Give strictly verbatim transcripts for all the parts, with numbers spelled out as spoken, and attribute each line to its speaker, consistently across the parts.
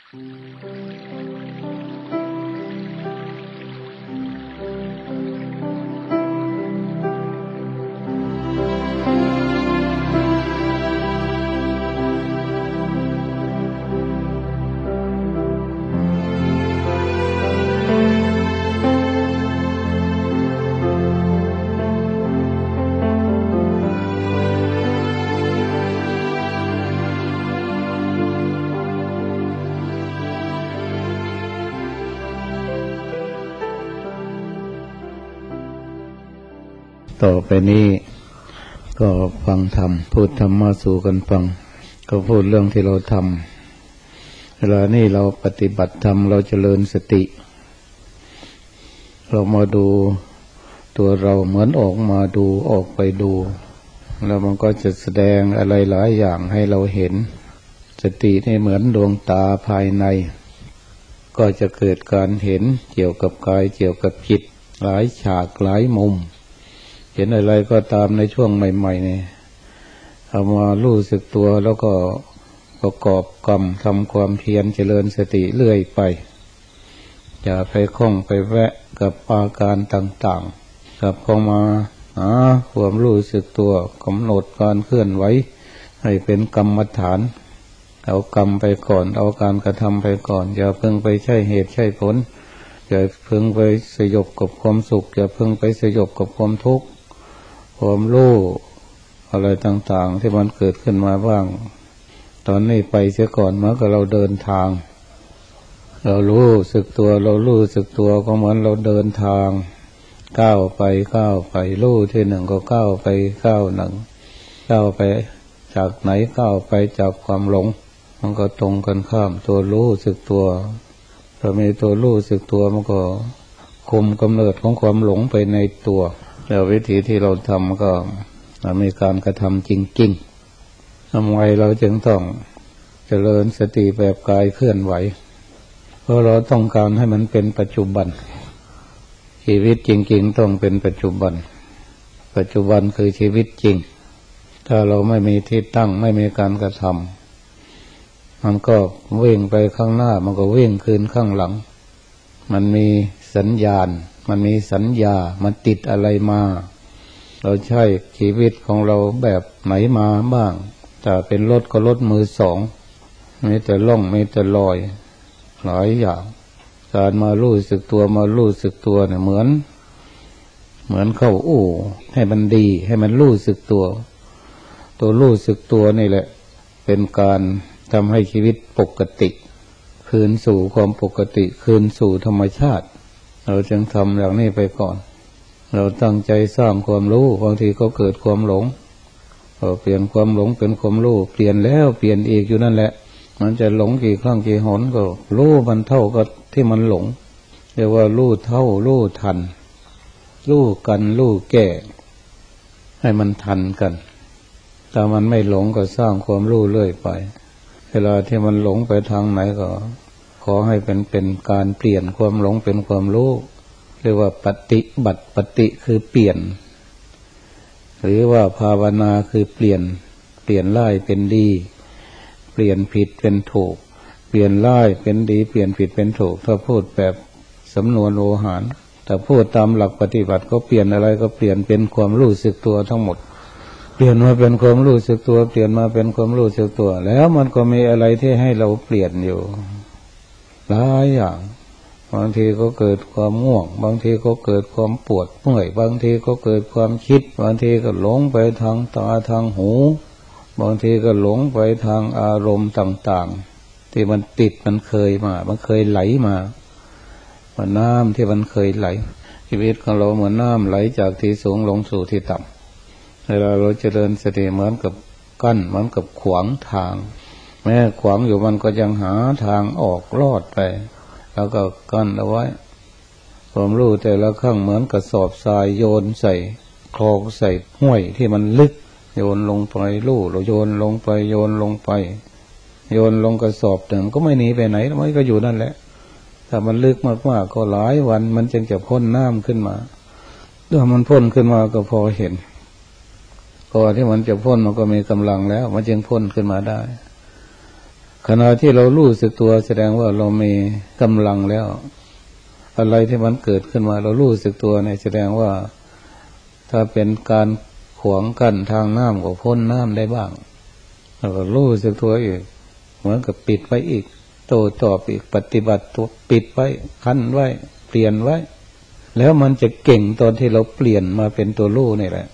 Speaker 1: ต่อไปนี้ก็ฟังธรรมพูดธรรมมาสู่กันฟังก็พูดเรื่องที่เราทำเวลานี้เราปฏิบัติธรรมเราเจริญสติเรามาดูตัวเราเหมือนออกมาดูออกไปดูแล้วมันก็จะแสดงอะไรหลายอย่างให้เราเห็นสตินี่เหมือนดวงตาภายในก็จะเกิดการเห็นเกี่ยวกับกายเกี่ยวกับจิตหลายฉากหลายมุมเห็นอะไรก็ตามในช่วงใหม่ๆนี่เอามารู้สึกตัวแล้วก็ประกอบกรรมทำความเพียรเจริญสติเรื่อยไปอย่าไปคล้องไปแวะกับอาการต่างๆกลับเข้ามาหาความรู้สึกตัวกำหนดการเคลื่อนไหวให้เป็นกรรมฐานเอากรรมไปก่อนเอาการกระทำไปก่อนอย่าเพิ่งไปใช่เหตุใช่ผลอย่าเพิ่งไปสยบกับความสุขอย่าเพิ่งไปสยบกับความทุกข์ความรู้อะไรต่างๆที่มันเกิดขึ้นมาบ้างตอนนี้ไปเสียก่อนเมื่อก็เราเดินทางเรารู้สึกตัวเรารู้สึกตัวก็เหมือนเราเดินทางก้าวไปก้าวไปรู้ที่หนึ่งก็ก้าวไปก้าวหนึ่งก้าวไปจากไหนก้าวไปจากความหลงมันก็ตรงกันข้ามตัวรู้สึกตัวถ้ามีตัวรู้สึกตัวมันก็คุมกำเนิดของความหลงไปในตัวแล้ววิธีที่เราทำก็มีการกระทำจริงๆทำไมเราจึงต้องเจริญสติแบบกายเคลื่อนไหวเพราะเราต้องการให้มันเป็นปัจจุบันชีวิตจริงๆต้องเป็นปัจจุบันปัจจุบันคือชีวิตจริงถ้าเราไม่มีที่ตั้งไม่มีการกระทำมันก็วิ่งไปข้างหน้ามันก็วิ่งคืนข้างหลังมันมีสัญญาณมันมีสัญญามันติดอะไรมาเราใช้ชีวิตของเราแบบไหนมาบ้างถ้าเป็นรถก็รถมือสองมีแต่ล่องมีแต่ลอยหลายอย่างการมารู้สึกตัวมารู้สึกตัวเนี่ยเหมือนเหมือนเข้าอู่ให้มันดีให้มันรู้สึกตัวตัวรู้สึกตัวนี่แหละเป็นการทำให้ชีวิตปกติคืนสู่ความปกติคืนสู่ธรรมชาติเราจึงทำอย่างนี้ไปก่อนเราตั้งใจสร้างความรู้บางทีก็เกิดความหลงพอเปลี่ยนความหลงเป็นความรู้เปลี่ยนแล้วเปลี่ยนอีกอยู่นั่นแหละมันจะหลงกี่ครั้งกี่หนก็รู้มันเท่ากับที่มันหลงเรียกว่ารู้เท่ารู้ทันรู้กันรู้แก้ให้มันทันกันถ้ามันไม่หลงก็สร้างความรู้เรื่อยไปเวลาที่มันหลงไปทางไหนก็ขอให้เป็นเป็นการเปลี่ยนความหลงเป็นความรู้เรียกว่าปฏิบัติปฏิคือเปลี่ยนหรือว่าภาวนาคือเปลี่ยนเปลี่ยนร้ายเป็นดีเปลี่ยนผิดเป็นถูกเปลี่ยนร้ายเป็นดีเปลี่ยนผิดเป็นถูกถ้าพูดแบบสำนวนโอหารแต่พูดตามหลักปฏิบัติก็เปลี่ยนอะไรก็เปลี่ยนเป็นความรู้สึกตัวทั้งหมดเปลี่ยนมาเป็นความรู้สึกตัวเปลี่ยนมาเป็นความรู้สึกตัวแล้วมันก็มีอะไรที่ให้เราเปลี่ยนอยู่หลายอย่างบางทีก็เกิดความง่วงบางทีก็เกิดความปวดเมื่อยบางทีก็เกิดความคิดบางทีก็หลงไปทางตาทางหูบางทีก็หลงไปทางอารมณ์ต่างๆที่มันติดมันเคยมามันเคยไหลมาเหมือนน้ำที่มันเคยไหลชีวิตของเราเหมือนน้ำไหลจากที่สูงลงสู่ที่ต่ำเวลาเราเจริญสติเหมือนกับกั้นเหมือนกับขวางทางแม้ขวางอยู่มันก็ยังหาทางออกลอดไปแล้วก็กั้นเอาไว้ความรู้แต่ละครั้งเหมือนกระสอบทรายโยนใส่คลองใส่ห้วยที่มันลึกโยนลงไปรู้เราโยนลงไปโยนลงไปโยนลงกระสอบหนึ่งก็ไม่หนีไปไหนมันก็อยู่นั่นแหละถ้ามันลึกมากๆก็หลายวันมันจึงจะพ้นน้ำขึ้นมาเมื่อมันพ้นขึ้นมาก็พอเห็นพอที่มันจะพ้นมันก็มีกำลังแล้วมันจึงพ้นขึ้นมาได้ขณะที่เรารู้สึกตัวแสดงว่าเรามีกำลังแล้วอะไรที่มันเกิดขึ้นมาเรารู้สึกตัวในแสดงว่าถ้าเป็นการขวางกั้นทางน้ำก็พ้นน้ำได้บ้างเราก็รู้สึกตัวอีกเหมือนกับปิดไว้อีกโตตอบอีกปฏิบัติตัวปิดไว้คั้นไว้เปลี่ยนไว้แล้วมันจะเก่งตอนที่เราเปลี่ยนมาเป็นตัวรู้นี่แหละ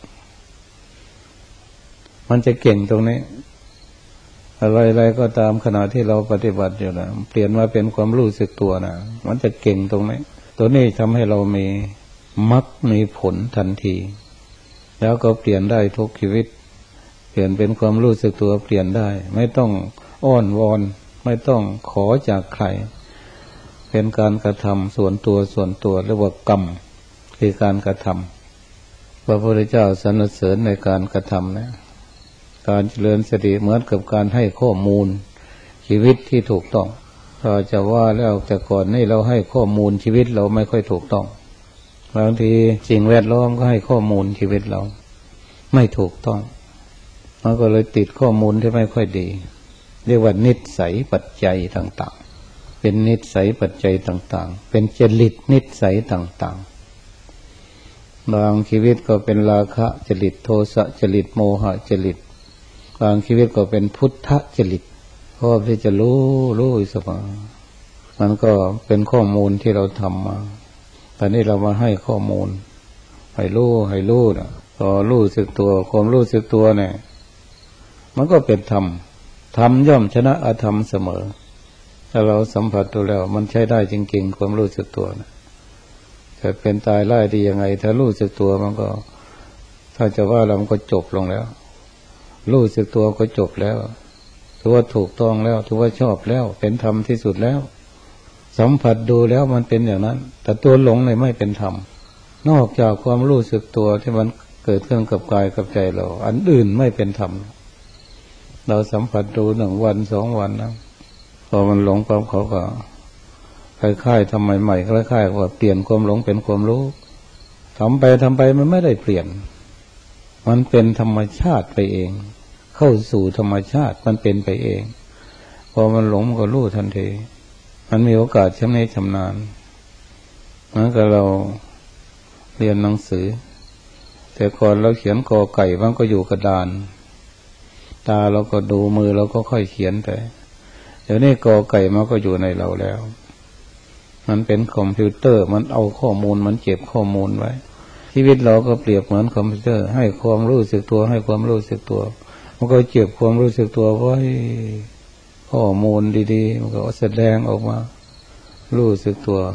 Speaker 1: มันจะเก่งตรงนี้อะไรๆก็ตามขณะที่เราปฏิบัติอยู่นะเปลี่ยนมาเป็นความรู้สึกตัวนะมันจะเก่งตรงนี้ตัวนี้ทำให้เรามีมรรคมีผลทันทีแล้วก็เปลี่ยนได้ทุกชีวิตเปลี่ยนเป็นความรู้สึกตัวเปลี่ยนได้ไม่ต้องอ้อนวอนไม่ต้องขอจากใครเป็นการกระทำส่วนตัวส่วนตัวเรียกว่ากรรมคือการกระทำพระพุทธเจ้าสรรเสริญในการกระทำนะการเจริญสติเหมือนกับการให้ข้อมูลชีวิตที่ถูกต้องถ้าจะว่าแล้วแต่ก่อนนี่เราให้ข้อมูลชีวิตเราไม่ค่อยถูกต้องบางทีสิ่งแวดล้อมก็ให้ข้อมูลชีวิตเราไม่ถูกต้องมันก็เลยติดข้อมูลที่ไม่ค่อยดีเรียกว่านิสัยปัจจัยต่างๆเป็นนิสัยปัจจัยต่างๆเป็นจริตนิสัยต่างๆบางชีวิตก็เป็นราคะจริตโทสะจริตโมหะจริตบางชีวิตก็เป็นพุทธจริตเพราะที่จะรู้รู้อยู่เสมอมันก็เป็นข้อมูลที่เราทำมาตอนนี้เรามาให้ข้อมูลให้รู้ให้รู้นะพอรู้สึกตัวความรู้สึกตัวเนี่ยมันก็เป็นธรรมธรรมย่อมชนะอธรรมเสมอถ้าเราสัมผัสตัวแล้วมันใช้ได้จริงๆความรู้สึกตัวนะจะเป็นตายไล่ดียังไงถ้ารู้สึกตัวมันก็ถ้าจะว่าเรามันก็จบลงแล้วรู้สึกตัวก็จบแล้วถือว่าถูกต้องแล้วถือว่าชอบแล้วเป็นธรรมที่สุดแล้วสัมผัสดูแล้วมันเป็นอย่างนั้นแต่ตัวหลงเนี่ยไม่เป็นธรรมนอกจากความรู้สึกตัวที่มันเกิดขึ้นกับกายกับใจเราอันอื่นไม่เป็นธรรมเราสัมผัสดูหนึ่งวันสองวันนะพอมันหลงปั๊บเขาก็คล้ายๆทำใหม่ๆคล้ายๆว่าเปลี่ยนความหลงเป็นความรู้ทำไปทำไปมันไม่ได้เปลี่ยนมันเป็นธรรมชาติไปเองเข้าสู่ธรรมชาติมันเป็นไปเองพอมันหลงมันก็รู้ทันทีมันมีโอกาสชำนิชำนาญเหมือนกับเราเรียนหนังสือแต่ก่อนเราเขียนกอไก่มันก็อยู่กระดานตาเราก็ดูมือเราก็ค่อยเขียนไปเดี๋ยวนี้กอไก่มันก็อยู่ในเราแล้วมันเป็นคอมพิวเตอร์มันเอาข้อมูลมันเก็บข้อมูลไว้ชีวิตเราก็เปรียบเหมือนคอมพิวเตอร์ให้ความรู้สึกตัวให้ความรู้สึกตัวมันก็เก็บความรู้สึกตัวไว้ข้อมูลดีๆมันก็แสดงออกมารู้สึกตัว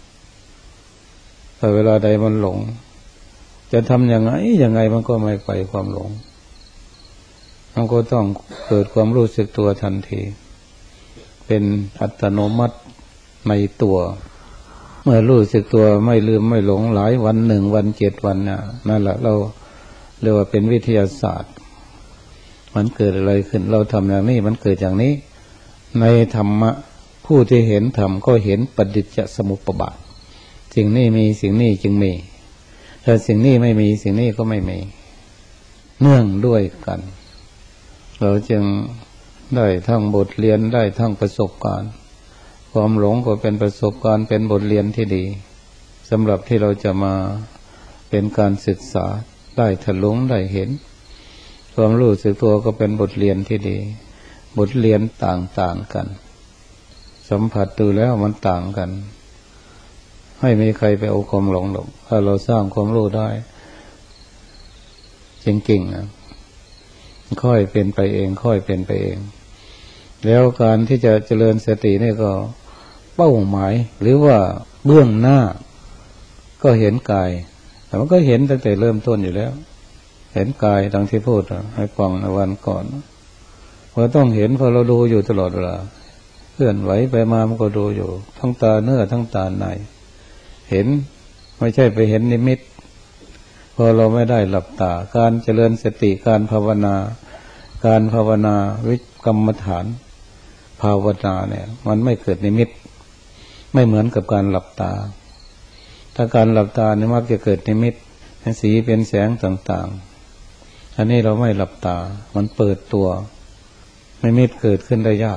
Speaker 1: แต่เวลาใดมันหลงจะทำยังไงยังไงมันก็ไม่ไปความหลงมันก็ต้องเกิดความรู้สึกตัวทันทีเป็นอัตโนมัติในตัวเมื่อรู้สึกตัวไม่ลืมไม่หลงหลายวันหนึ่งวันเจ็ดวันน่ะนั่นแหละเราเรียกว่าเป็นวิทยาศาสตร์มันเกิดอะไรขึ้นเราทำอย่างนี้มันเกิดอย่างนี้ในธรรมะผู้ที่เห็นธรรมก็เห็นปฏิจจสมุปบาทสิ่งนี้มีสิ่งนี้จึงมีถ้าสิ่งนี้ไม่มีสิ่งนี้ก็ไม่มีเนื่องด้วยกันเราจึงได้ทั้งบทเรียนได้ทั้งประสบการณ์ความหลงก็เป็นประสบการณ์เป็นบทเรียนที่ดีสำหรับที่เราจะมาเป็นการศึกษาได้ทะลุงได้เห็นความรู้สึกตัวก็เป็นบทเรียนที่ดีบทเรียนต่างๆกันสัมผัสดูแล้วมันต่างกันไม่มีใครไปเอาความหลงหรอกถ้าเราสร้างความรู้ได้จริงๆนะค่อยเป็นไปเองค่อยเป็นไปเองแล้วการที่จะเจริญสตินี่ก็เป้าหมายหรือว่าเบื้องหน้าก็เห็นกายแต่มันก็เห็นตั้งแต่เริ่มต้นอยู่แล้วเห็นกายดังที่พูดให้ฟังในวันก่อนเพราะต้องเห็นเพราะเราดูอยู่ตลอดเวลาเคลื่อนไหวไปมามันก็ดูอยู่ทั้งตาเนื้อทั้งตาในเห็นไม่ใช่ไปเห็นนิมิตพอเราไม่ได้หลับตาการเจริญสติการภาวนาการภาวนาวิกรรมฐานภาวนาเนี่ยมันไม่เกิดนิมิตไม่เหมือนกับการหลับตาถ้าการหลับตาเนี่ยมักจะเกิดนิมิตเป็นสีเป็นแสงต่างๆอันนี้เราไม่หลับตามันเปิดตัวนิมิตเกิดขึ้นได้ยาก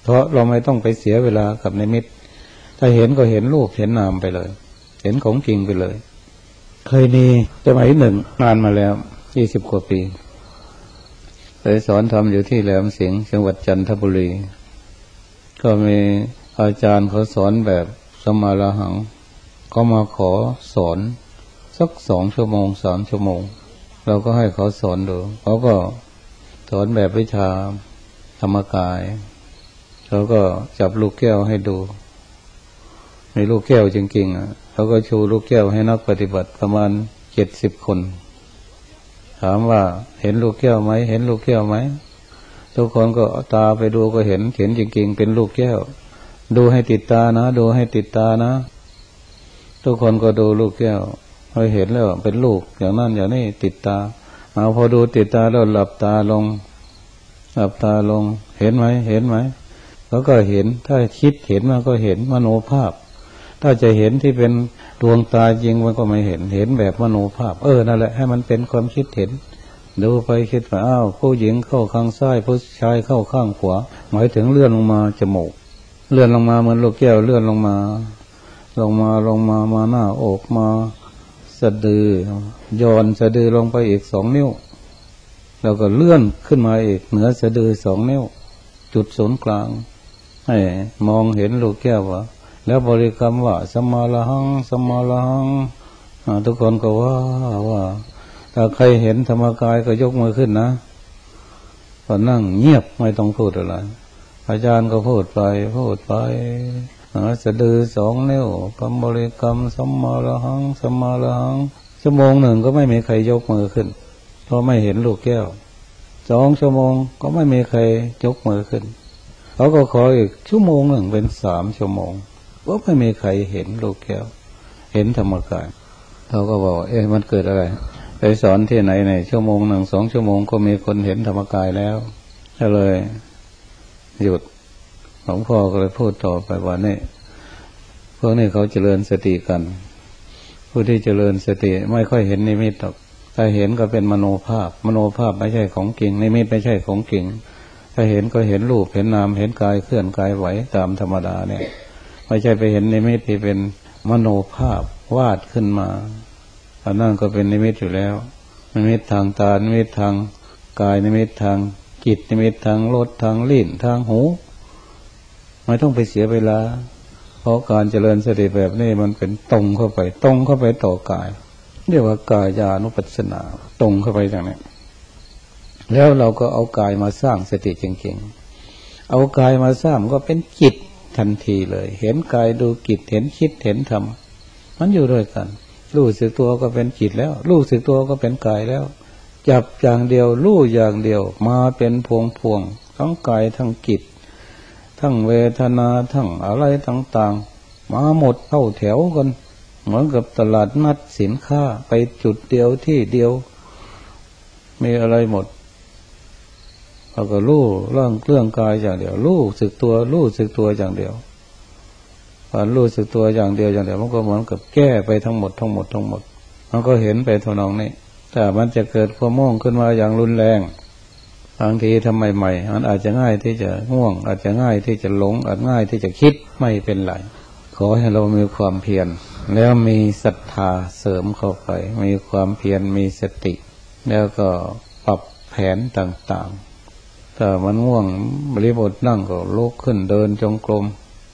Speaker 1: เพราะเราไม่ต้องไปเสียเวลากับนิมิตถ้าเห็นก็เห็นรูปเห็นนามไปเลยเห็นของจริงไปเลยเคยมีสมัยหนึ่งนานมาแล้วยี่สิบกว่าปีเคยสอนทำอยู่ที่แหลมสิงห์จังหวัดจันทบุรีก็มีอาจารย์เขาสอนแบบสมาลาหังก็มาขอสอนสักสองชั่วโมงสามชั่วโมงเราก็ให้เขาสอนดูเขาก็สอนแบบวิชาธรรมกายเขาก็จับลูกแก้วให้ดูมีลูกแก้วจริงๆอ่ะเขาก็ชูลูกแก้วให้นักปฏิบัติประมาณเจ็ดสิบคนถามว่าเห็นลูกแก้วไหมเห็นลูกแก้วไหมทุกคนก็ตาไปดูก็เห็นเห็นจริงๆเป็นลูกแก้วดูให้ติดตานะดูให้ติดตานะทุกคนก็ดูลูกแก้วพอเห็นแล้วเป็นลูกอย่างนั้นอย่างนี้ติดตาเอาพอดูติดตาแล้วหลับตาลงหลับตาลงเห็นไหมเห็นไหมเขาก็เห็นถ้าคิดเห็นมันก็เห็นมโนภาพถ้าจะเห็นที่เป็นดวงตาจริงมันก็ไม่เห็นเห็นแบบมโนภาพเออนั่นแหละให้มันเป็นความคิดเห็นดูไปคิดไปอ้าวผู้หญิงเข้าข้างซ้ายผู้ชายเข้าข้างขวาหมายถึงเลื่อนลงมาจมูกเลื่อนลงมาเหมือนลูกแก้วเลื่อนลงมาลงมาลงมามาหน้าอกมาสะดือย้อนสะดือลงไปอีกสองนิ้วแล้วก็เลื่อนขึ้นมาอีกเหนือสะดือสองนิ้วจุดศูนย์กลางให้มองเห็นลูกแก้วว่าแล้วบริกรรมว่าสัมมาละหังสัมมาละหังทุกคนก็ว่าว่าถ้าใครเห็นธรรมกายก็ยกมือขึ้นนะก็นั่งเงียบไม่ต้องพูดอะไรอาจารย์ก็พูดไปพูดไปสะดือสองนิ้วกรรมบริกรรมสัมมาละหังสัมมาละหังชั่วโมงหนึ่งก็ไม่มีใครยกมือขึ้นเพราะไม่เห็นลูกแก้วสองชั่วโมงก็ไม่มีใครยกมือขึ้นเขาก็ขออีกชั่วโมงหนึ่งเป็นสามชั่วโมงก็ไม่มีใครเห็นลูกแก้วเห็นธรรมกายเขาก็บอกเอ๊ะมันเกิดอะไรไปสอนที่ไหนในชั่วโมงหนึ่งสองชั่วโมงก็มีคนเห็นธรรมกายแล้วก็เลยหยุดหลวงพ่อก็เลยพูดต่อไปว่านี่พวกนี้เขาเจริญสติกันผู้ที่เจริญสติไม่ค่อยเห็นนิมิตหรอกถ้าเห็นก็เป็นมโนภาพมโนภาพไม่ใช่ของจริงนิมิตไม่ใช่ของจริงถ้าเห็นก็เห็นรูปเห็นนามเห็นกายเคลื่อนกายไหวตามธรรมดาเนี่ยไม่ใช่ไปเห็นนิมิตที่เป็นมโนภาพวาดขึ้นมาอันนั้นก็เป็นนิมิตอยู่แล้วนิมิตทางตานิมิตทางกายนิมิตทางจิตนิมิตทางรสทางลิ้นทางหูไม่ต้องไปเสียเวลาเพราะการเจริญสติแบบนี้มันเป็นตรงเข้าไปตรงเข้าไปต่อกายเรียกว่ากายานุปัสสนาตรงเข้าไปอย่างนี้แล้วเราก็เอากายมาสร้างสติจริงๆเอากายมาสร้างก็เป็นจิตทันทีเลยเห็นกายดูจิตเห็นคิดเห็นธรรมมันอยู่ด้วยกันรู้สึกตัวก็เป็นจิตแล้วรู้สึกตัวก็เป็นกายแล้วจับอย่างเดียวรู้อย่างเดียวมาเป็นพวงพวงทั้งกายทั้งจิตทั้งเวทนาทั้งอะไรต่างๆมาหมดเข้าแถวกันเหมือนกับตลาดนัดสินค้าไปจุดเดียวที่เดียวมีอะไรหมดเราก็รู้เรื่องเรื่องกายอย่างเดียวรู้สึกตัวรู้สึกตัวอย่างเดียวการรู้สึกตัวอย่างเดียวอย่างเดียวมันก็เหมือนกับแก้ไปทั้งหมดทั้งหมดทั้งหมดมันก็เห็นไปทนองนี้แต่มันจะเกิดความม่วงขึ้นมาอย่างรุนแรงบางทีทำใหม่ๆมันอาจจะง่ายที่จะง่วงอาจจะง่ายที่จะหลงอาจง่ายที่จะคิดไม่เป็นไรขอให้เรามีความเพียรแล้วมีศรัทธาเสริมเข้าไปมีความเพียรมีสติแล้วก็ปรับแผนต่างๆถ้ามันง่วงบริบทนั่งก็ลุกขึ้นเดินจงกรม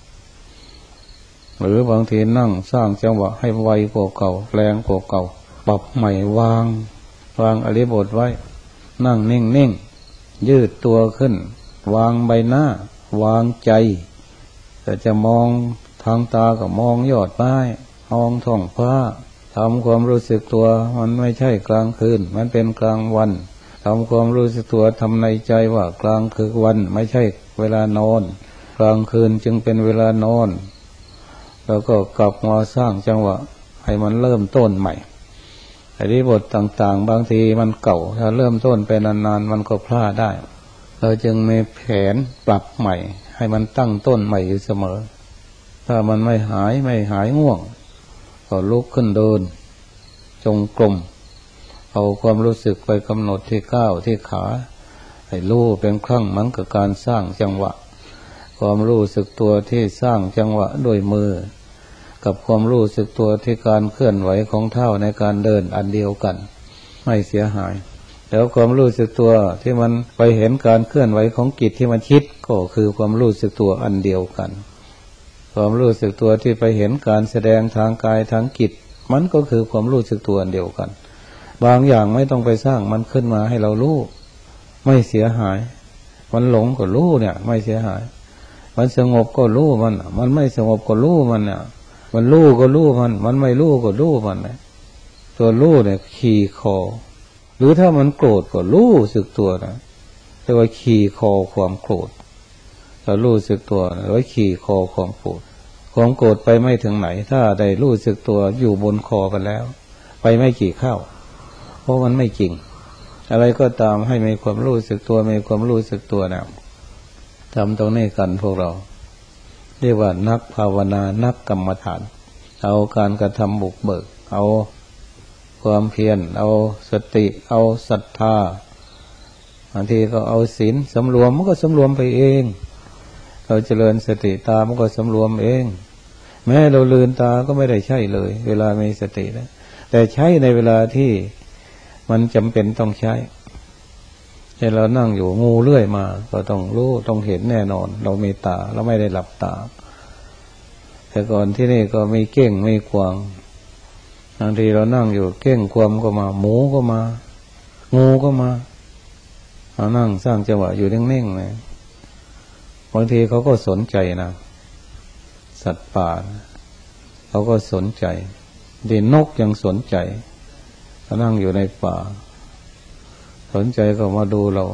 Speaker 1: หรือบางทีนั่งสร้างจังหวะให้ไวกว่าเก่าแรงกว่าเก่าปรับใหม่วางวางอริบทไว้นั่งนิ่งๆยืดตัวขึ้นวางใบหน้าวางใจแต่จะมองทางตาก็มองยอดไม้มองท้องฟ้าทำความรู้สึกตัวมันไม่ใช่กลางคืนมันเป็นกลางวันทำความรู้สึกตัวทำในใจว่ากลางคือวันไม่ใช่เวลานอนกลางคืนจึงเป็นเวลานอนแล้วก็กลับมาสร้างจังหวะให้มันเริ่มต้นใหม่อริบทต่างๆบางทีมันเก่าถ้าเริ่มต้นไปนานๆมันก็พลาดได้เราจึงมีแผนปรับใหม่ให้มันตั้งต้นใหม่อยู่เสมอถ้ามันไม่หายไม่หายง่วงก็ลุกขึ้นเดินจงกรมเอาความรู้สึกไปกำหนดที่ก้าวที่ขาให้รู้เป็นครั้งเหมือนกับการสร้างจังหวะคความรู้สึกตัวที่สร้างจังหวะด้วยมือกับความรู้สึกตัวที่การเคลื่อนไหวของเท้าในการเดินอันเดียวกันไม่เสียหายแล้วความรู้สึกตัวที่มันไปเห็นการเคลื่อนไหวของจิตที่มันคิดก็คือความรู้สึกตัวอันเดียวกันความรู้สึกตัวที่ไปเห็นการแสดงทางกายทางจิตมันก็คือความรู้สึกตัวอันเดียวกันบางอย่างไม่ต้องไปสร้างมันขึ้นมาให้เรารู้ไม่เสียหายมันหลงก็รู้เนี่ยไม่เสียหายมันสงบก็รู้มันมันไม่สงบก็รู้มันเนี่ยมันรู้ก็รู้มันมันไม่รู้ก็รู้มันนะตัวรู้เนี่ยขี่คอหรือถ้ามันโกรธก็รู้สึกตัวนะแต่ว่าขี่คอความโกรธถ้ารู้สึกตัวนะไว้ขี่คอความโกรธความโกรธไปไม่ถึงไหนถ้าได้รู้สึกตัวอยู่บนคอกันแล้วไปไม่กี่ข้าวเพราะมันไม่จริงอะไรก็ตามให้มีความรู้สึกตัวมีความรู้สึกตัวนะทำตรงนี้กันพวกเราเรียกว่านักภาวนานักกรรมฐานเอาการกระทำบุกเบิกเอาความเพียรเอาสติเอาศรัทธาบางทีก็เอาศีลสำรวมมันก็สำรวมไปเองเราเจริญสติตามันก็สำรวมเองแม้เราลืมตาก็ไม่ได้ใช่เลยเวลามีสตินะแต่ใช้ในเวลาที่มันจำเป็นต้องใช้ให้เรานั่งอยู่งูเลื่อยมาก็ต้องรู้ต้องเห็นแน่นอนเรามีตาเราไม่ได้หลับตาแต่ก่อนที่นี่ก็มีเก้งมีกวางบางทีเรานั่งอยู่เก้งกวางก็มาหมูก็มางูก็มาเรานั่งสร้างจังหวะอยู่นิ่งๆเลยบางทีเขาก็สนใจนะสัตว์ป่าเขาก็สนใจดีนกยังสนใจเรานั่งอยู่ในป่าสนใจก็มาดูเรา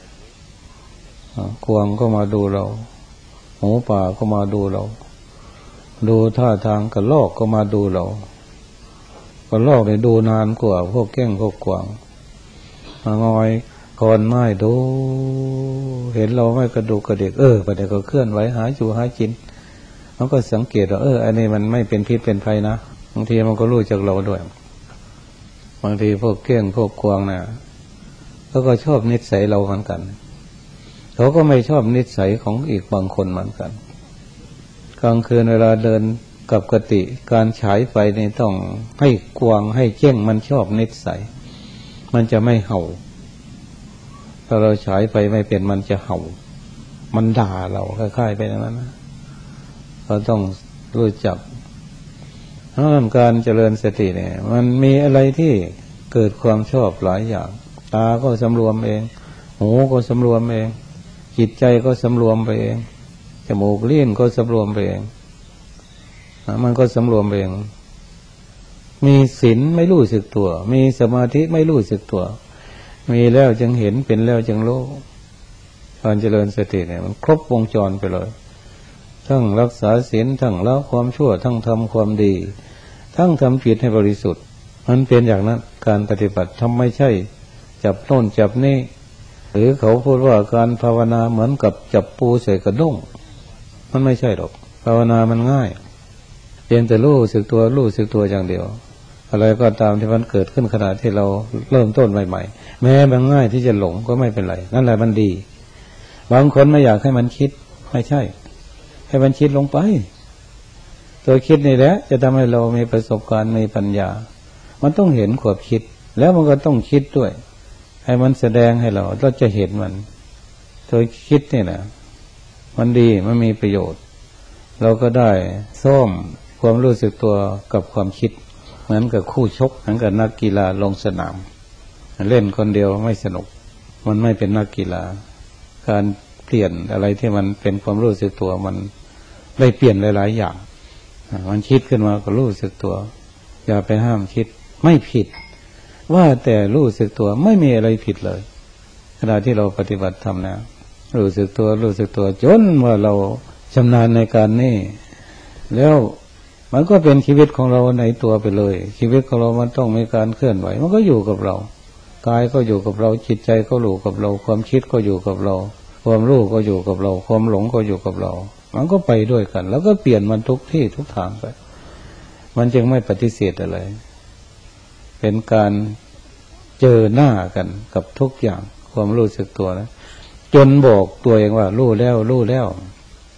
Speaker 1: กวางก็มาดูเราหมูป่าก็มาดูเราดูท่าทางกระรอกก็มาดูเรากระรอกเนี่ยดูนานกว่าพวกแก้งพวกกวางมางอยคอนไม้ดูเห็นเราไม่กระดูกกระเดิกเออประเดี๋ยวก็เคลื่อนไหวหาอยู่หากินมันก็สังเกตว่าเอออันนี้มันไม่เป็นพิษเป็นภัยนะบางทีมันก็รู้จักเราด้วยบางทีพวกแก้งพวกกวางน่ะเขาก็ชอบนิสัยเราเหมือนกันเขาก็ไม่ชอบนิสัยของอีกบางคนเหมือนกันกลางคืนเวลาเดินกับกติการฉายไฟนี่ต้องให้กวางให้เจ้งมันชอบนิสัยมันจะไม่เห่าถ้าเราฉายไฟไม่เป็นมันจะเห่ามันด่าเราคล้ายๆไปอย่างนั้นนะเราต้องรู้จักเพราะการเจริญสติเนี่ยมันมีอะไรที่เกิดความชอบหลายอย่างตาก็สำรวมเองหูก็สำรวมเองจิตใจก็สำรวมไปเองจมูกลิ้นก็สำรวมไปเองมันก็สำรวมเองมีศีลไม่รู้สึกตัวมีสมาธิไม่รู้สึกตัวมีแล้วจึงเห็นเป็นแล้วจึงรู้การเจริญสติเนี่ยมันครบวงจรไปเลยทั้งรักษาศีลทั้งละความชั่วทั้งทำความดีทั้งทำจิตให้บริสุทธิ์มันเป็นอย่างนั้นการปฏิบัติทำไม่ใช่จับโน่นจับนี่หรือเขาพูดว่าการภาวนาเหมือนกับจับปูใส่กระด้งมันไม่ใช่หรอกภาวนามันง่ายเพียงแต่รู้สึกตัวรู้สึกตัวอย่างเดียวอะไรก็ตามที่มันเกิดขึ้นขณะที่เราเริ่มต้นใหม่ๆแม้มันง่ายที่จะหลงก็ไม่เป็นไรนั่นแหละมันดีบางคนไม่อยากให้มันคิดไม่ใช่ให้มันคิดลงไปตัวคิดนี่แหละจะทำให้เรามีประสบการณ์มีปัญญามันต้องเห็นขวบคิดแล้วมันก็ต้องคิดด้วยให้มันแสดงให้เราเราจะเห็นมันตัวคิดนี่แหละมันดีมันมีประโยชน์เราก็ได้ซ่อมความรู้สึกตัวกับความคิดเหมือนกับคู่ชกเหมือนกับนักกีฬาลงสนามเล่นคนเดียวไม่สนุกมันไม่เป็นนักกีฬาการเปลี่ยนอะไรที่มันเป็นความรู้สึกตัวมันได้เปลี่ยนหลายๆอย่างมันคิดขึ้นมาก็รู้สึกตัวอย่าไปห้ามคิดไม่ผิดว่าแต่รู้สึกตัวไม่มีอะไรผิดเลยขณะที่เราปฏิบัติธรรมนะรู้สึกตัวรู้สึกตัวจนว่าเราชำนาญในการนี่แล้วมันก็เป็นชีวิตของเราในตัวไปเลยชีวิตของเรามันต้องมีการเคลื่อนไหวมันก็อยู่กับเรากายก็อยู่กับเราจิตใจก็อยู่กับเราความคิดก็อยู่กับเราความรู้ก็อยู่กับเราความหลงก็อยู่กับเรามันก็ไปด้วยกันแล้วก็เปลี่ยนมันทุกที่ทุกทางไปมันจึงไม่ปฏิเสธอะไรเป็นการเจอหน้ากันกับทุกอย่างความรู้สึกตัวนะจนบอกตัวเองว่ารู้แล้วรู้แล้ว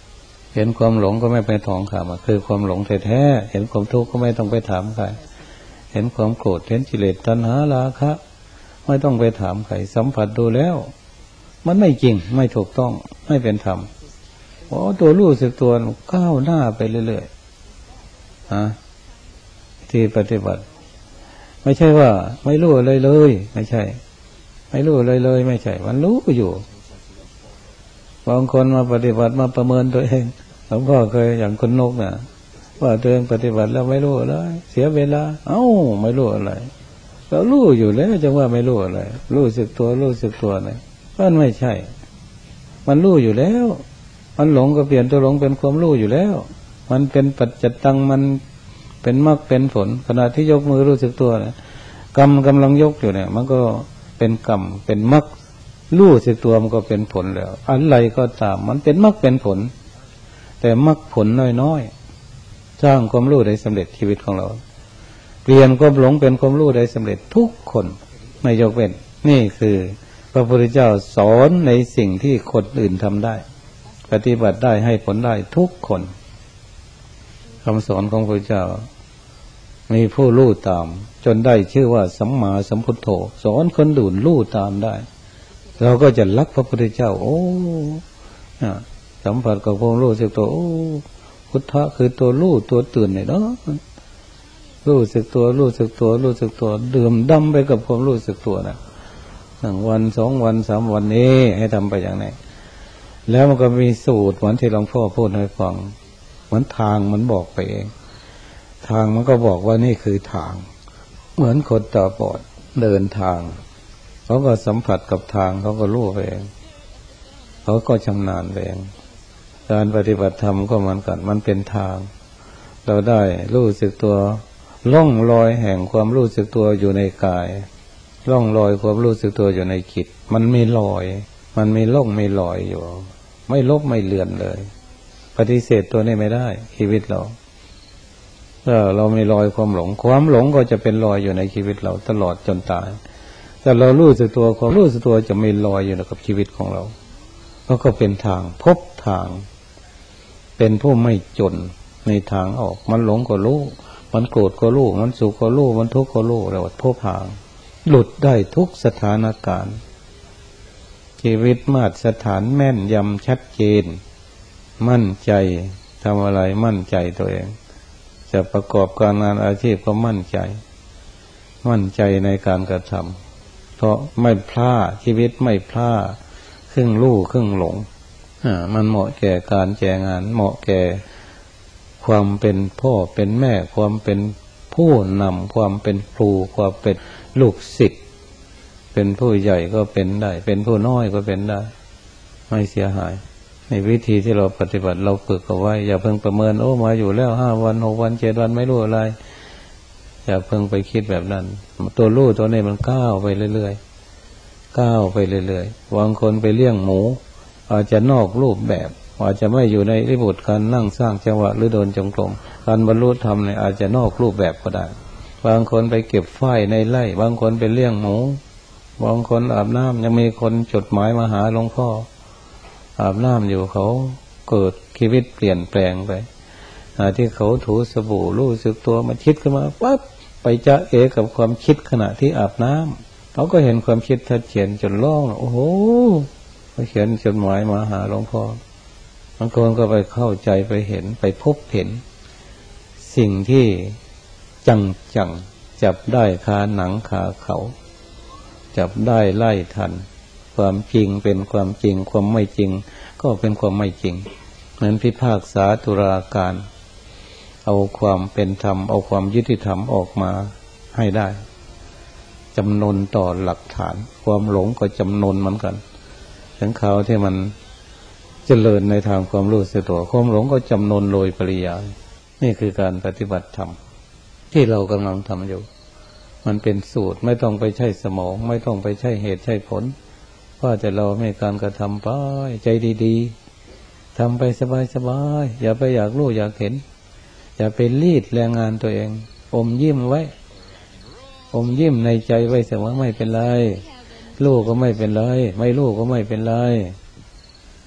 Speaker 1: เห็นความหลงก็ไม่ไปถองถามคือความหลงแท้ๆเห็นความทุกข์ก็ไม่ต้องไปถามใครเห็นความโกรธเห็นกิเลสตัณหาราคะไม่ต้องไปถามใครสัมผัสดูแล้วมันไม่จริงไม่ถูกต้องไม่เป็นธรรมโอ้ตัวรู้สึกตัวก้าวหน้าไปเรื่อยๆฮะที่ปฏิบัติไม่ใช่ว่าไม่รู้อะไรเลยไม่ใช่ไม่รู้อะไรเลยไม่ใช่มันรู้อยู่บางคนมาปฏิบัติมาประเมินตัวเองหลวงพ่อเคยอย่างคนนกน่ะว่าตัวเองปฏิบัติแล้วไม่รู้อะไรเสียเวลาเอ้าไม่รู้อะไรเรารู้อยู่แล้วจะว่าไม่รู้อะไรรู้สึกตัวรู้สึกตัวนะมันไม่ใช่มันรู้อยู่แล้วมันหลงก็เปลี่ยนตัวหลงเป็นความรู้อยู่แล้วมันเป็นปัจจตังมันเป็นมรรคเป็นผลขณะที่ยกมือรู้สึกตัวนะกรรมกำลังยกอยู่เนี่ยมันก็เป็นกรรมเป็นมรรครู้สึกตัวมันก็เป็นผลแล้วอะไรก็ตามมันเป็นมรรคเป็นผลแต่มรรคผลน้อยๆสร้างความรู้ได้สำเร็จชีวิตของเราเปลี่ยนความหลงเป็นความรู้ได้สำเร็จทุกคนไม่ยกเว้นนี่คือพระพุทธเจ้าสอนในสิ่งที่คนอื่นทำได้ปฏิบัติได้ให้ผลได้ทุกคนคำสอนของพระพุทธเจ้ามีผู้รู้ตามจนได้ชื่อว่าสัมมาสัมพุทโธสอนคนอื่นรู้ตามได้เราก็จะรักพระพุทธเจ้าโอ้สัมผัสกับความรู้สึกตัวโอ้พุทธะคือตัวรู้ตัวตื่นเนี่ยเนาะรู้สึกตัวรู้สึกตัวรู้สึกตัวดื่มดำไปกับความรู้สึกตัวนะหนึ่งวันสองวันสามวันนี้ให้ทำไปอย่างนี้แล้วมันก็มีสูตรเหมือนที่หลวงพ่อพูดให้ฟังเหมือนทางมันบอกไปเองทางมันก็บอกว่านี่คือทางเหมือนคนตาบอดเดินทางเขาก็สัมผัสกับทางเขาก็รู้ไปเองเขาก็ชำนาญเองการปฏิบัติธรรมก็เหมือนกันมันเป็นทางเราได้รู้สึกตัวล่องลอยแห่งความรู้สึกตัวอยู่ในกายล่องลอยความรู้สึกตัวอยู่ในจิตมันมีลอยมันมีล่องมีลอยอยู่ไม่ลบไม่เลือนเลยปฏิเสธตัวนี้ไม่ได้ชีวิตเราถ้าเรามีรอยความหลงความหลงก็จะเป็นรอยอยู่ในชีวิตเราตลอดจนตายแต่เรารู้สึกตัวความรู้สึกตัวจะไม่ลอยอยู่กับชีวิตของเราแล้วก็เป็นทางพบทางเป็นผู้ไม่จนในทางออกมันหลงก็รู้มันโกรธก็รู้มันสุขก็รู้มันทุกข์ก็รู้เราพบทางหลุดได้ทุกสถานการณ์ชีวิตมาตรฐานแม่นยำชัดเจนมั่นใจทำอะไรมั่นใจตัวเองจะประกอบการงานอาชีพก็มั่นใจมั่นใจในการกระทำเพราะไม่พลาดชีวิตไม่พลาดครึ่งรู้ครึ่งหลงอ่ามันเหมาะแก่การแจงานเหมาะแก่ความเป็นพ่อเป็นแม่ความเป็นผู้นำความเป็นครูความเป็นลูกศิษย์เป็นผู้ใหญ่ก็เป็นได้เป็นผู้น้อยก็เป็นได้ไม่เสียหายในวิธีที่เราปฏิบัติเราฝึกเอาไว้อย่าเพิ่งประเมินโอ้มาอยู่แล้วห้าวันหกวันเจ็ดวันไม่รู้อะไรอย่าเพิ่งไปคิดแบบนั้นตัวรู้ตัวนี้มันก้าวไปเรื่อยๆก้าวไปเรื่อยๆบางคนไปเลี้ยงหมูอาจจะนอกรูปแบบอาจจะไม่อยู่ในริบทการนั่งสร้างจังหวะหรือเดินจงกรมการบรรลุธรรมเนี่ยอาจจะนอกรูปแบบก็ได้บางคนไปเก็บฝ้ายในไร่บางคนไปเลี้ยงหมูบางคนอาบน้ำยังมีคนจดหมายมาหาหลวงพ่ออาบน้ำอยู่เขาเกิดชีวิตเปลี่ยนแปลงไปที่เขาถูสบู่รู้สึกตัวมาคิดขึ้นมาปั๊บไปจะเอกับความคิดขณะที่อาบน้ำเขาก็เห็นความคิดทัดเขียนจนร้องโอ้โหเขาเขียนจดหมายมาหาหลวงพ่อบางคนก็ไปเข้าใจไปเห็นไปพบเห็นสิ่งที่จังจังจับได้คาหนังคาเขาจับได้ไล่ทันความจริงเป็นความจริงความไม่จริงก็เป็นความไม่จริงเหมือนพิพากษาตุลาการเอาความเป็นธรรมเอาความยุติธรรมออกมาให้ได้จำนนต่อหลักฐานความหลงก็จำนนเหมือนกันถึงเขาที่มันเจริญในทางความรู้สึกตัวความหลงก็จำนนโดยปริยายนี่คือการปฏิบัติธรรมที่เรากำลังทำอยู่มันเป็นสูตรไม่ต้องไปใช้สมองไม่ต้องไปใช้เหตุใช้ผลว่าแต่เราไม่การกระทำไปใจดีๆทำไปสบายๆอย่าไปอยากรู้อยากเห็นอย่าไปรีดแรงงานตัวเองอมยิ้มไว้อมยิ้มในใจไว้เสมอไม่เป็นไรรู้ก็ไม่เป็นไรไม่รู้ก็ไม่เป็นไร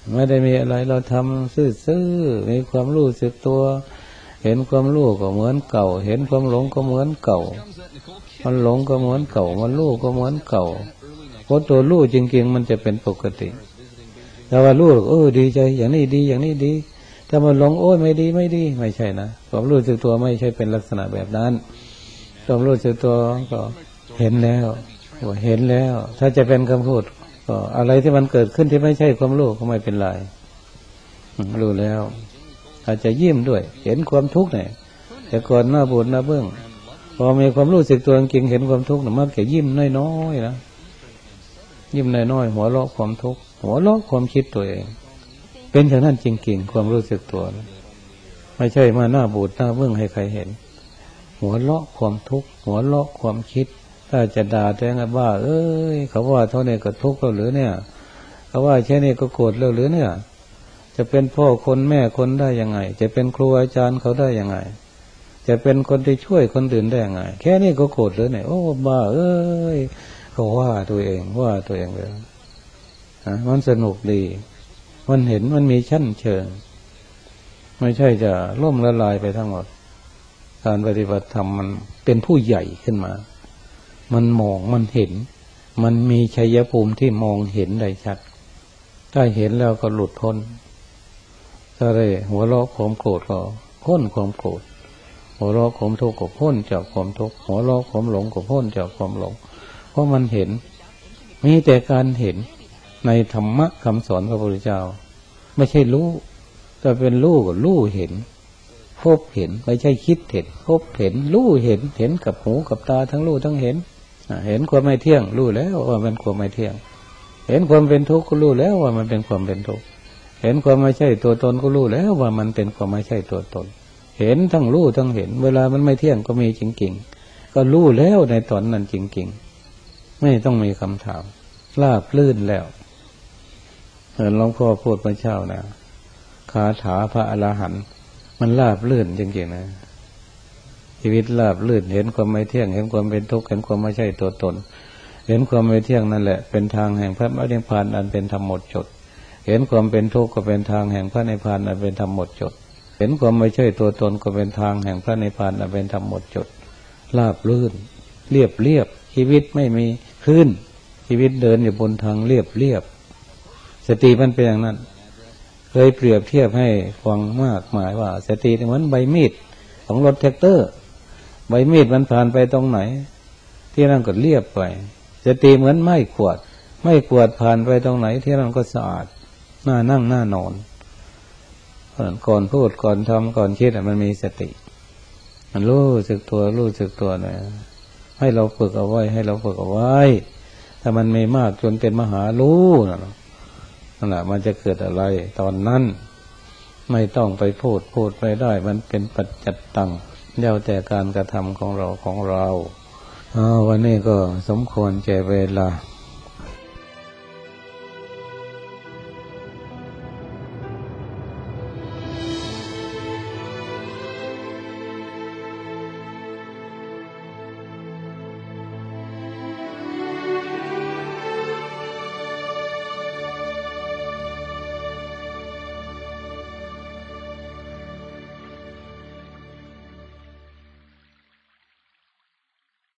Speaker 1: ไม่ได้มีอะไรเราทำซื่อๆมีความรู้สึกตัวเห็นความรู้ก็เหมือนเก่าเห็นความหลงก็เหมือนเก่ามันหลงก็เหมือนเก่ามันรู้ก็เหมือนเก่าเพราะตัวรู้จริงๆมันจะเป็นปกติแต่ว่ารู้เออดีใจอย่างนี้ดีอย่างนี้ดีถ้ามันหลงโอ้ยไม่ดีไม่ดีไม่ใช่นะความรู้สึกตัวไม่ใช่เป็นลักษณะแบบนั้นความรู้สึกตัวก็เห็นแล้วว่าเห็นแล้วถ้าจะเป็นคำพูดก็อะไรที่มันเกิดขึ้นที่ไม่ใช่ความรู้ก็ไม่เป็นไรรู้แล้วอาจจะยิ้มด้วยเห็นความทุกข์เนี่ยแต่ก่อนหน้าบูดหน้าเบื้องพอมีความรู้สึกตัวจริงเห็นความทุกข์เนี่ยมักจะยิ้มน้อยๆนะยิ้มน้อยๆหัวเราะความทุกข์หัวเราะความคิดตัวเองเป็นอย่างนั้นจริงๆความรู้สึกตัวนะไม่ใช่มาหน้าบูดหน้าเบื้องให้ใครเห็นหัวเราะความทุกข์หัวเราะความคิดถ้าจะด่าแต่งบ้าเอ้ยเขาว่าเท่านี้ก็ทุกข์แล้วหรือเนี่ยเขาว่าแค่นี้ก็โกรธแล้วหรือเนี่ยจะเป็นพ่อคนแม่คนได้ยังไงจะเป็นครูอาจารย์เขาได้ยังไงจะเป็นคนที่ช่วยคนอื่นได้ยังไงแค่นี้ก็โกรธหรือเนี่ยโอ้บ้าเอ้ยเขาว่าตัวเองว่าตัวเองเลยมันสนุกดีมันเห็นมันมีชั้นเชิงไม่ใช่จะล่มละลายไปทั้งหมดการปฏิบัติธรรมมันเป็นผู้ใหญ่ขึ้นมามันมองมันเห็นมันมีชัยภูมิที่มองเห็นได้ชัดถ้าเห็นแล้วก็หลุดพ้นถ้าได้หัวเราะความโกรธก็พ้นความโกรธหัวเราะความทุกข์ก็พ้นจากความทุกข์หัวเราะความหลงก็พ้นจากความหลงเพราะมันเห็นมีแต่การเห็นในธรรมะคำสอนพระพุทธเจ้าไม่ใช่รู้แต่เป็นรู้ก็รู้เห็นพบเห็นไม่ใช่คิดเห็นพบเห็นรู้เห็นเห็นกับหูกับตาทั้งรู้ทั้งเห็นเห็นความไม่เที่ยงรู้แล้วว่ามันความไม่เที่ยงเห็นความเป็นทุกข์ก็รู้แล้วว่ามันเป็นความเป็นทุกข์เห็นความไม่ใช่ตัวตนก็รู้แล้วว่ามันเป็นความไม่ใช่ตัวตนเห็นทั้งรู้ทั้งเห็นเวลามันไม่เที่ยงก็มีจริงๆก็รู้แล้วในตอนนั้นจริงๆไม่ต้องมีคำถามราบลื่นแล้วเหมือนหลวงพ่อพูดเมื่อเช้านะคาถาพระอรหันต์มันราบลื่นจริงๆนะชีวิตราบลื่นเห็นความไม่เที่ยงเห็นความเป็นทุกข์เห็นความไม่ใช่ตัวตนเห็นความไม่เที่ยงนั่นแหละเป็นทางแห่งพระนิพพานอันเป็นธรรมหมดจดเห็นความเป็นทุกข์ก็เป็นทางแห่งพระนิพพานอันเป็นธรรมหมดจดเห็นความไม่ใช่ตัวตนก็เป็นทางแห่งพระนิพพานอันเป็นธรรมหมดจดราบลื่นเรียบเรียบชีวิตไม่มีคลื่นชีวิตเดินอยู่บนทางเรียบเรียบสติมันเป็นอย่างนั้นเคยเปรียบเทียบให้ฟังมากหมายว่าสติเหมือนใบมีดของรถแท็กเตอร์ใบมีดมันผ่านไปตรงไหนที่นั่นก็เรียบไปสติเหมือนไม้ขวดไม้ขวดผ่านไปตรงไหนที่นั่นก็สะอาดหน้านั่งหน้านอนก่อนพูดก่อนทำก่อนคิดมันมีสติมันรู้สึกตัวรู้สึกตัวนะให้เราฝึกเอาไว้ให้เราฝึกเอาไว้ถ้ามันไม่มากจนเป็นมหารู้นะนั่นแหละมันจะเกิดอะไรตอนนั้นไม่ต้องไปพูดพูดไปได้มันเป็นปัจจัตตังแล้วแต่การกระทำของเราของเราอ้าววันนี้ก็สมควรแก่เวลา